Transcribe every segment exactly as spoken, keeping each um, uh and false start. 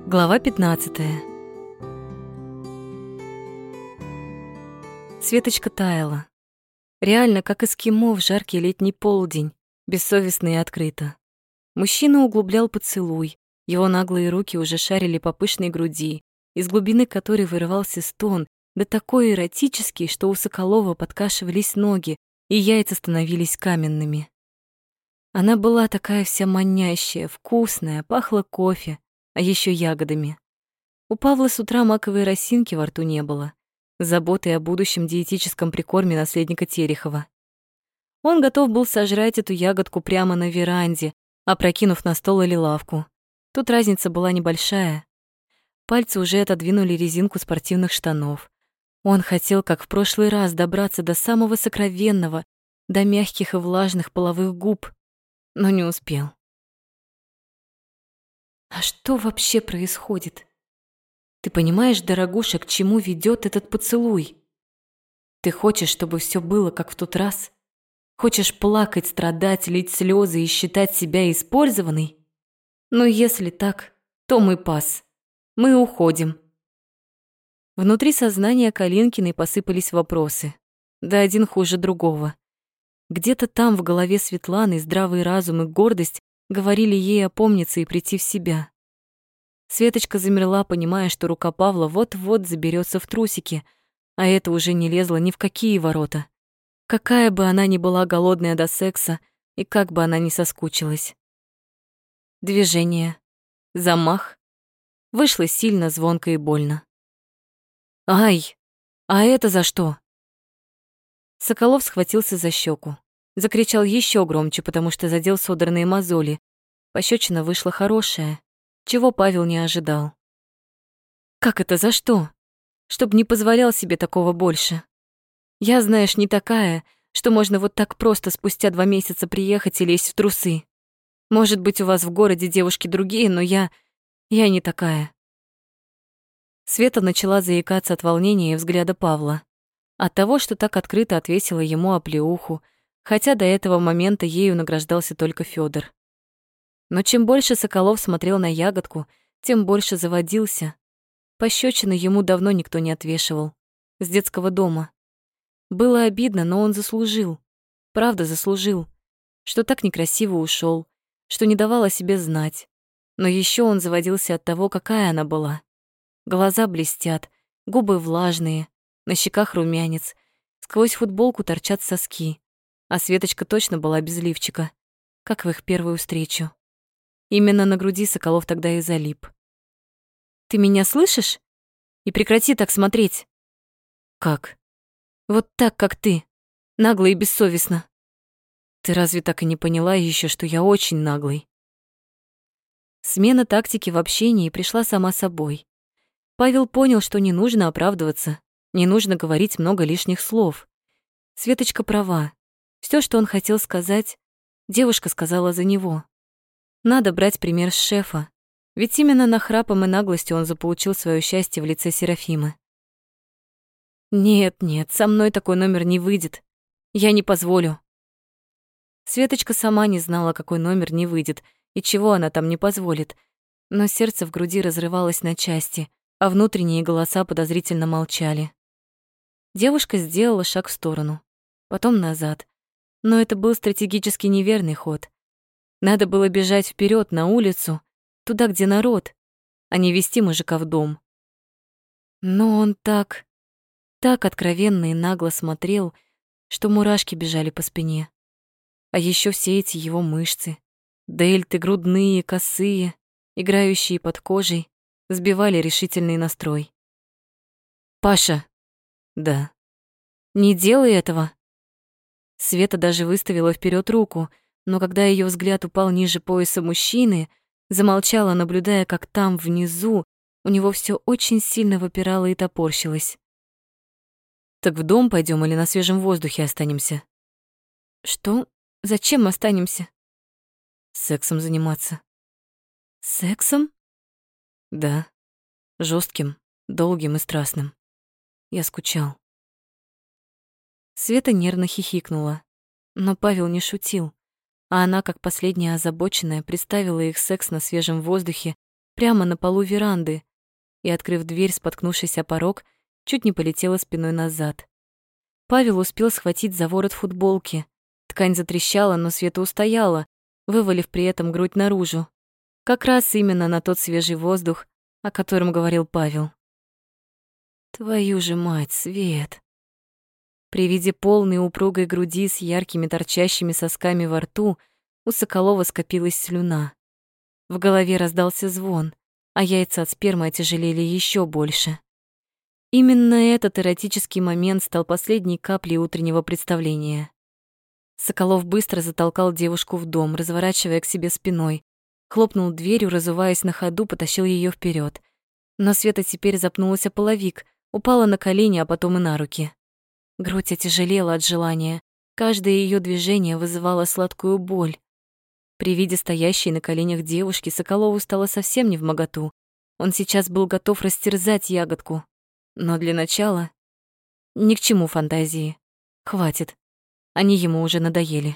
Глава пятнадцатая. Светочка таяла. Реально, как эскимо в жаркий летний полдень, бессовестно и открыто. Мужчина углублял поцелуй, его наглые руки уже шарили по пышной груди, из глубины которой вырывался стон, да такой эротический, что у Соколова подкашивались ноги, и яйца становились каменными. Она была такая вся манящая, вкусная, пахла кофе, а еще ягодами. У Павла с утра маковой росинки во рту не было, заботой о будущем диетическом прикорме наследника Терехова. Он готов был сожрать эту ягодку прямо на веранде, опрокинув на стол или лавку. Тут разница была небольшая. Пальцы уже отодвинули резинку спортивных штанов. Он хотел, как в прошлый раз, добраться до самого сокровенного, до мягких и влажных половых губ, но не успел. А что вообще происходит? Ты понимаешь, дорогуша, к чему ведет этот поцелуй? Ты хочешь, чтобы все было, как в тот раз? Хочешь плакать, страдать, лить слезы и считать себя использованной? Но если так, то мы пас. Мы уходим. Внутри сознания Калинкиной посыпались вопросы. Да один хуже другого. Где-то там в голове Светланы здравый разум и гордость говорили ей опомниться и прийти в себя. Светочка замерла, понимая, что рука Павла вот-вот заберется в трусики, а это уже не лезло ни в какие ворота. Какая бы она ни была голодная до секса, и как бы она ни соскучилась. Движение, замах. Вышло сильно, звонко и больно. «Ай! А это за что?» Соколов схватился за щеку. Закричал еще громче, потому что задел содранные мозоли. Пощечина вышла хорошая, чего Павел не ожидал. «Как это за что? Чтоб не позволял себе такого больше. Я, знаешь, не такая, что можно вот так просто спустя два месяца приехать и лезть в трусы. Может быть, у вас в городе девушки другие, но я... я не такая». Света начала заикаться от волнения и взгляда Павла. От того, что так открыто отвесила ему оплеуху, хотя до этого момента ею награждался только Фёдор. Но чем больше Соколов смотрел на ягодку, тем больше заводился. Пощёчины ему давно никто не отвешивал. С детского дома. Было обидно, но он заслужил. Правда, заслужил. Что так некрасиво ушёл, что не давал о себе знать. Но ещё он заводился от того, какая она была. Глаза блестят, губы влажные, на щеках румянец, сквозь футболку торчат соски. А Светочка точно была без лифчика, как в их первую встречу. Именно на груди Соколов тогда и залип. «Ты меня слышишь? И прекрати так смотреть». «Как?» «Вот так, как ты. Нагло и бессовестно». «Ты разве так и не поняла еще, что я очень наглый?» Смена тактики в общении пришла сама собой. Павел понял, что не нужно оправдываться, не нужно говорить много лишних слов. Светочка права. Всё, что он хотел сказать, девушка сказала за него. Надо брать пример с шефа, ведь именно нахрапом и наглостью он заполучил своё счастье в лице Серафимы. «Нет, нет, со мной такой номер не выйдет. Я не позволю». Светочка сама не знала, какой номер не выйдет и чего она там не позволит, но сердце в груди разрывалось на части, а внутренние голоса подозрительно молчали. Девушка сделала шаг в сторону, потом назад. Но это был стратегически неверный ход. Надо было бежать вперед на улицу, туда, где народ, а не вести мужика в дом. Но он так, так откровенно и нагло смотрел, что мурашки бежали по спине. А еще все эти его мышцы, дельты грудные, косые, играющие под кожей, сбивали решительный настрой. «Паша!» «Да». «Не делай этого!» Света даже выставила вперед руку, но когда ее взгляд упал ниже пояса мужчины, замолчала, наблюдая, как там, внизу, у него все очень сильно выпирало и топорщилось. «Так в дом пойдем или на свежем воздухе останемся?» «Что? Зачем останемся?» «Сексом заниматься». «Сексом?» «Да, жестким, долгим и страстным. Я скучал». Света нервно хихикнула, но Павел не шутил, а она, как последняя озабоченная, представила их секс на свежем воздухе прямо на полу веранды и, открыв дверь, споткнувшись о порог, чуть не полетела спиной назад. Павел успел схватить за ворот футболки. Ткань затрещала, но Света устояла, вывалив при этом грудь наружу. Как раз именно на тот свежий воздух, о котором говорил Павел. «Твою же мать, Свет!» При виде полной упругой груди с яркими торчащими сосками во рту у Соколова скопилась слюна. В голове раздался звон, а яйца от спермы отяжелели еще больше. Именно этот эротический момент стал последней каплей утреннего представления. Соколов быстро затолкал девушку в дом, разворачивая к себе спиной, хлопнул дверью, разуваясь на ходу, потащил ее вперед. Но Света теперь запнулась о половик, упала на колени, а потом и на руки. Грудь отяжелела от желания, каждое ее движение вызывало сладкую боль. При виде стоящей на коленях девушки Соколову стало совсем невмоготу. Он сейчас был готов растерзать ягодку. Но для начала ни к чему фантазии. Хватит. Они ему уже надоели.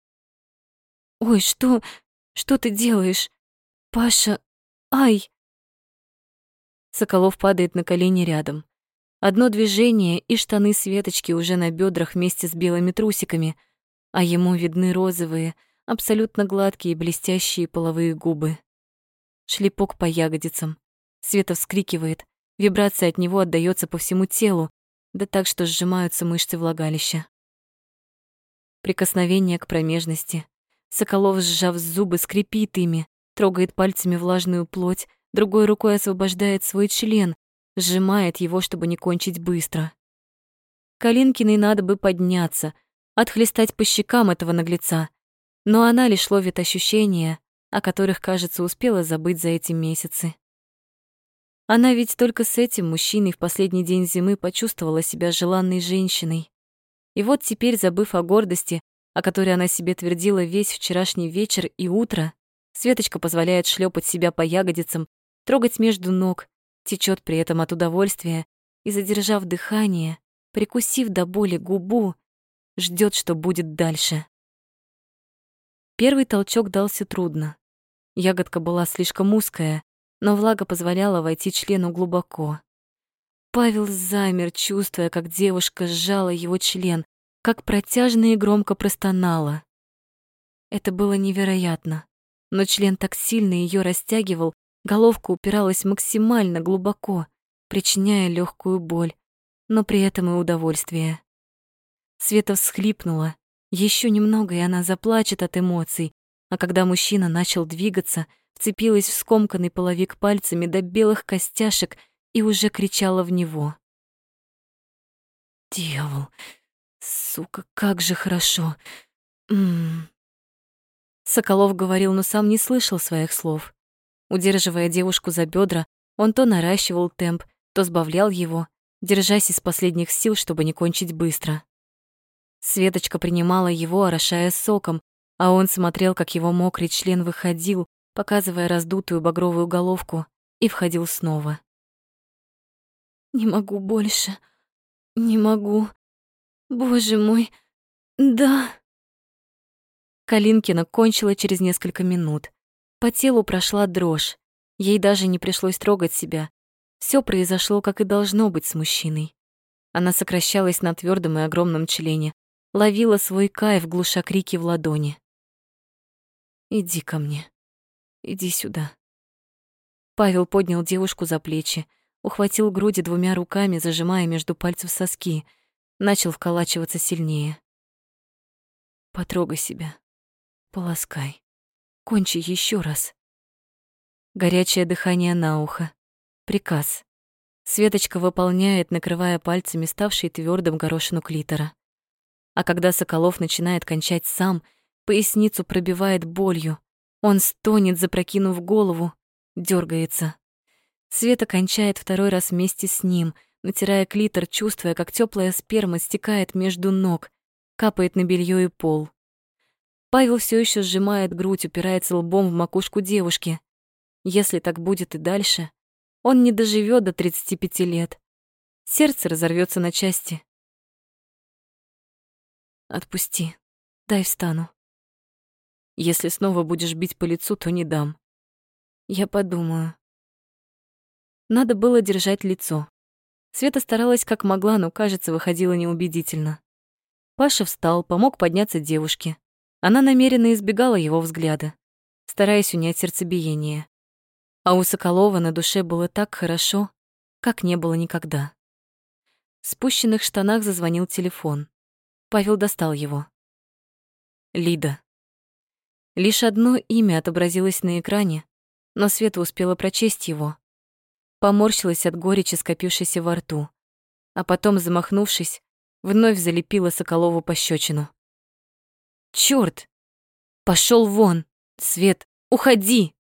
«Ой, что? Что ты делаешь? Паша, ай!» Соколов падает на колени рядом. Одно движение, и штаны Светочки уже на бедрах вместе с белыми трусиками, а ему видны розовые, абсолютно гладкие блестящие половые губы. Шлепок по ягодицам. Света вскрикивает, вибрация от него отдаётся по всему телу, да так, что сжимаются мышцы влагалища. Прикосновение к промежности. Соколов, сжав зубы, скрипит ими, трогает пальцами влажную плоть, другой рукой освобождает свой член, сжимает его, чтобы не кончить быстро. Калинкиной надо бы подняться, отхлестать по щекам этого наглеца, но она лишь ловит ощущения, о которых, кажется, успела забыть за эти месяцы. Она ведь только с этим мужчиной в последний день зимы почувствовала себя желанной женщиной. И вот теперь, забыв о гордости, о которой она себе твердила весь вчерашний вечер и утро, Светочка позволяет шлепать себя по ягодицам, трогать между ног, течет при этом от удовольствия и, задержав дыхание, прикусив до боли губу, ждет, что будет дальше. Первый толчок дался трудно. Ягодка была слишком узкая, но влага позволяла войти члену глубоко. Павел замер, чувствуя, как девушка сжала его член, как протяжно и громко простонала. Это было невероятно, но член так сильно ее растягивал, головка упиралась максимально глубоко, причиняя легкую боль, но при этом и удовольствие. Света всхлипнула. Еще немного, и она заплачет от эмоций, а когда мужчина начал двигаться, вцепилась в скомканный половик пальцами до белых костяшек и уже кричала в него. «Дьявол! Сука, как же хорошо! М-м-м!» Соколов говорил, но сам не слышал своих слов. Удерживая девушку за бедра, он то наращивал темп, то сбавлял его, держась из последних сил, чтобы не кончить быстро. Светочка принимала его, орошая соком, а он смотрел, как его мокрый член выходил, показывая раздутую багровую головку, и входил снова. «Не могу больше, не могу. Боже мой, да!» Калинкина кончила через несколько минут. По телу прошла дрожь. Ей даже не пришлось трогать себя. Всё произошло, как и должно быть с мужчиной. Она сокращалась на твёрдом и огромном члене, ловила свой кайф, глуша крики в ладони. «Иди ко мне. Иди сюда». Павел поднял девушку за плечи, ухватил груди двумя руками, зажимая между пальцев соски, начал вколачиваться сильнее. «Потрогай себя. Поласкай. Кончи еще раз». Горячее дыхание на ухо. Приказ. Светочка выполняет, накрывая пальцами ставший твердым горошину клитора. А когда Соколов начинает кончать сам, поясницу пробивает болью. Он стонет, запрокинув голову, дергается. Света кончает второй раз вместе с ним, натирая клитор, чувствуя, как теплая сперма стекает между ног, капает на белье и пол. Павел все еще сжимает грудь, упирается лбом в макушку девушки. Если так будет и дальше, он не доживет до тридцати пяти лет. Сердце разорвется на части. «Отпусти, дай встану. Если снова будешь бить по лицу, то не дам. Я подумаю. Надо было держать лицо. Света старалась как могла, но, кажется, выходило неубедительно. Паша встал, помог подняться девушке. Она намеренно избегала его взгляда, стараясь унять сердцебиение. А у Соколова на душе было так хорошо, как не было никогда. В спущенных штанах зазвонил телефон. Павел достал его. Лида. Лишь одно имя отобразилось на экране, но Света успела прочесть его. Поморщилась от горечи, скопившейся во рту, а потом, замахнувшись, вновь залепила Соколову пощечину. «Чёрт! Пошёл вон! Свет, уходи!»